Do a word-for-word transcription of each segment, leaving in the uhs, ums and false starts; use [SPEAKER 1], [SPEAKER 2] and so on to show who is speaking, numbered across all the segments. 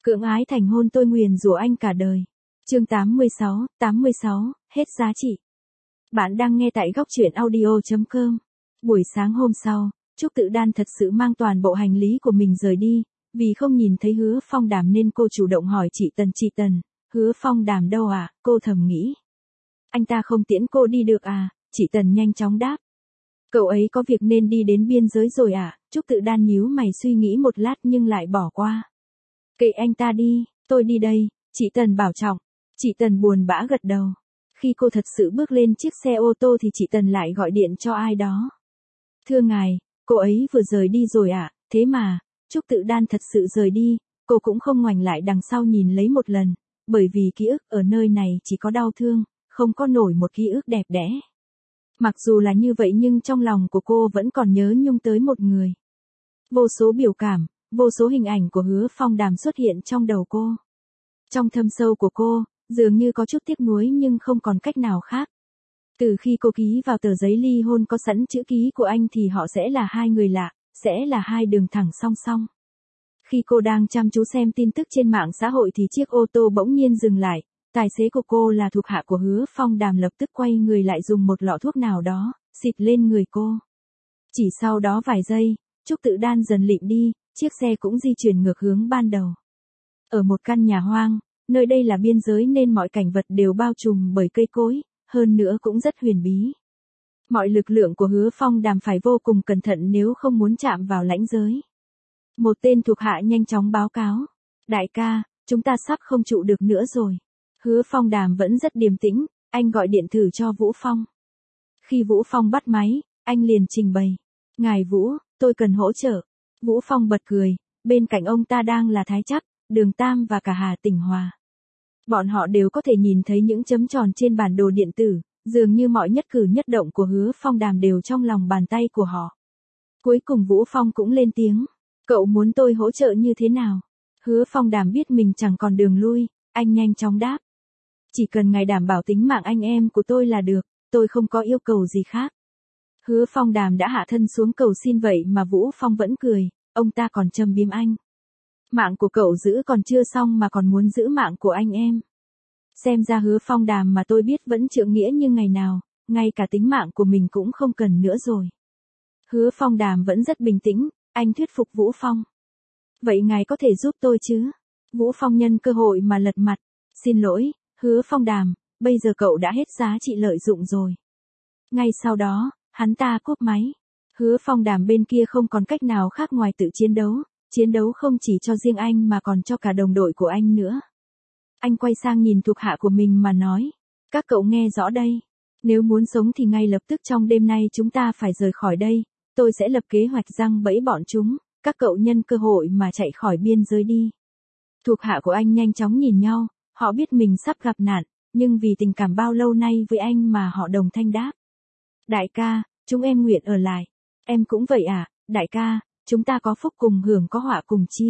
[SPEAKER 1] Cưỡng ái thành hôn tôi nguyền rủa anh cả đời. Chương tám mươi sáu, tám mươi sáu, hết giá trị. Bạn đang nghe tại góc truyện audio chấm com. Buổi sáng hôm sau, Trúc Tự Đan thật sự mang toàn bộ hành lý của mình rời đi, vì không nhìn thấy Hứa Phong Đàm nên cô chủ động hỏi chị Tần chị Tần, Hứa Phong Đàm đâu à, cô thầm nghĩ. Anh ta không tiễn cô đi được à, chị Tần nhanh chóng đáp. Cậu ấy có việc nên đi đến biên giới rồi à, Trúc Tự Đan nhíu mày suy nghĩ một lát nhưng lại bỏ qua. Kệ anh ta đi, tôi đi đây, chị Tần bảo trọng. Chị Tần buồn bã gật đầu. Khi cô thật sự bước lên chiếc xe ô tô thì chị Tần lại gọi điện cho ai đó. Thưa ngài, cô ấy vừa rời đi rồi ạ, à? Thế mà, Trúc Tự Đan thật sự rời đi, cô cũng không ngoảnh lại đằng sau nhìn lấy một lần, bởi vì ký ức ở nơi này chỉ có đau thương, không có nổi một ký ức đẹp đẽ. Mặc dù là như vậy nhưng trong lòng của cô vẫn còn nhớ nhung tới một người. Vô số biểu cảm, vô số hình ảnh của Hứa Phong Đàm xuất hiện trong đầu cô. Trong thâm sâu của cô, dường như có chút tiếc nuối nhưng không còn cách nào khác. Từ khi cô ký vào tờ giấy ly hôn có sẵn chữ ký của anh thì họ sẽ là hai người lạ, sẽ là hai đường thẳng song song. Khi cô đang chăm chú xem tin tức trên mạng xã hội thì chiếc ô tô bỗng nhiên dừng lại, tài xế của cô là thuộc hạ của Hứa Phong Đàm lập tức quay người lại dùng một lọ thuốc nào đó, xịt lên người cô. Chỉ sau đó vài giây, Trúc Tự Đan dần lịm đi, chiếc xe cũng di chuyển ngược hướng ban đầu. Ở một căn nhà hoang, nơi đây là biên giới nên mọi cảnh vật đều bao trùm bởi cây cối, hơn nữa cũng rất huyền bí. Mọi lực lượng của Hứa Phong Đàm phải vô cùng cẩn thận nếu không muốn chạm vào lãnh giới. Một tên thuộc hạ nhanh chóng báo cáo. Đại ca, chúng ta sắp không trụ được nữa rồi. Hứa Phong Đàm vẫn rất điềm tĩnh, anh gọi điện thử cho Vũ Phong. Khi Vũ Phong bắt máy, anh liền trình bày. Ngài Vũ, tôi cần hỗ trợ. Vũ Phong bật cười, bên cạnh ông ta đang là Thái Trắc, Đường Tam và cả Hà Tỉnh Hòa. Bọn họ đều có thể nhìn thấy những chấm tròn trên bản đồ điện tử, dường như mọi nhất cử nhất động của Hứa Phong Đàm đều trong lòng bàn tay của họ. Cuối cùng Vũ Phong cũng lên tiếng. Cậu muốn tôi hỗ trợ như thế nào? Hứa Phong Đàm biết mình chẳng còn đường lui, anh nhanh chóng đáp. Chỉ cần ngài đảm bảo tính mạng anh em của tôi là được, tôi không có yêu cầu gì khác. Hứa Phong Đàm đã hạ thân xuống cầu xin vậy mà Vũ Phong vẫn cười, ông ta còn châm biếm anh. Mạng của cậu giữ còn chưa xong mà còn muốn giữ mạng của anh em. Xem ra Hứa Phong Đàm mà tôi biết vẫn trượng nghĩa như ngày nào, ngay cả tính mạng của mình cũng không cần nữa rồi. Hứa Phong Đàm vẫn rất bình tĩnh, anh thuyết phục Vũ Phong. Vậy ngài có thể giúp tôi chứ? Vũ Phong nhân cơ hội mà lật mặt. Xin lỗi, Hứa Phong Đàm, bây giờ cậu đã hết giá trị lợi dụng rồi. Ngay sau đó, hắn ta cúp máy. Hứa Phong Đàm bên kia không còn cách nào khác ngoài tự chiến đấu. Chiến đấu không chỉ cho riêng anh mà còn cho cả đồng đội của anh nữa. Anh quay sang nhìn thuộc hạ của mình mà nói. Các cậu nghe rõ đây. Nếu muốn sống thì ngay lập tức trong đêm nay chúng ta phải rời khỏi đây. Tôi sẽ lập kế hoạch giăng bẫy bọn chúng. Các cậu nhân cơ hội mà chạy khỏi biên giới đi. Thuộc hạ của anh nhanh chóng nhìn nhau. Họ biết mình sắp gặp nạn. Nhưng vì tình cảm bao lâu nay với anh mà họ đồng thanh đáp. Đại ca, chúng em nguyện ở lại. Em cũng vậy à, đại ca. Chúng ta có phúc cùng hưởng có họa cùng chia.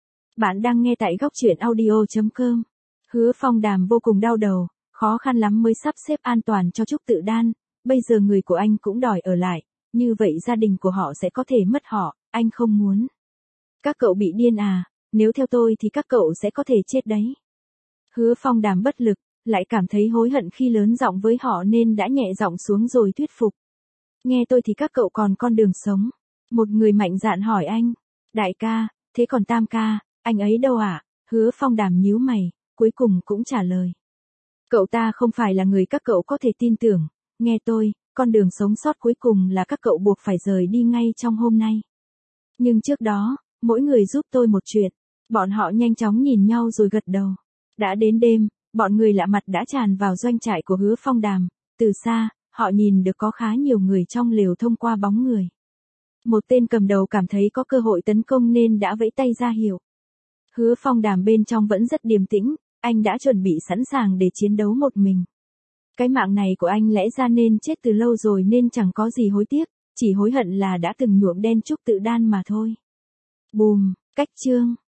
[SPEAKER 1] Bạn đang nghe tại góc truyện audio chấm com. Hứa Phong Đàm vô cùng đau đầu, khó khăn lắm mới sắp xếp an toàn cho Trúc Tự Đan, bây giờ người của anh cũng đòi ở lại, như vậy gia đình của họ sẽ có thể mất họ, anh không muốn. Các cậu bị điên à, nếu theo tôi thì các cậu sẽ có thể chết đấy. Hứa Phong Đàm bất lực, lại cảm thấy hối hận khi lớn giọng với họ nên đã nhẹ giọng xuống rồi thuyết phục. Nghe tôi thì các cậu còn con đường sống. Một người mạnh dạn hỏi anh. Đại ca, thế còn Tam ca, anh ấy đâu ạ? À? Hứa Phong Đàm nhíu mày, cuối cùng cũng trả lời. Cậu ta không phải là người các cậu có thể tin tưởng. Nghe tôi, con đường sống sót cuối cùng là các cậu buộc phải rời đi ngay trong hôm nay. Nhưng trước đó, mỗi người giúp tôi một chuyện. Bọn họ nhanh chóng nhìn nhau rồi gật đầu. Đã đến đêm, bọn người lạ mặt đã tràn vào doanh trại của Hứa Phong Đàm. Từ xa, họ nhìn được có khá nhiều người trong lều thông qua bóng người. Một tên cầm đầu cảm thấy có cơ hội tấn công nên đã vẫy tay ra hiệu. Hứa Phong Đàm bên trong vẫn rất điềm tĩnh, anh đã chuẩn bị sẵn sàng để chiến đấu một mình. Cái mạng này của anh lẽ ra nên chết từ lâu rồi nên chẳng có gì hối tiếc, chỉ hối hận là đã từng nhuộm đen Trúc Tự Đan mà thôi. Bùm, cách chương.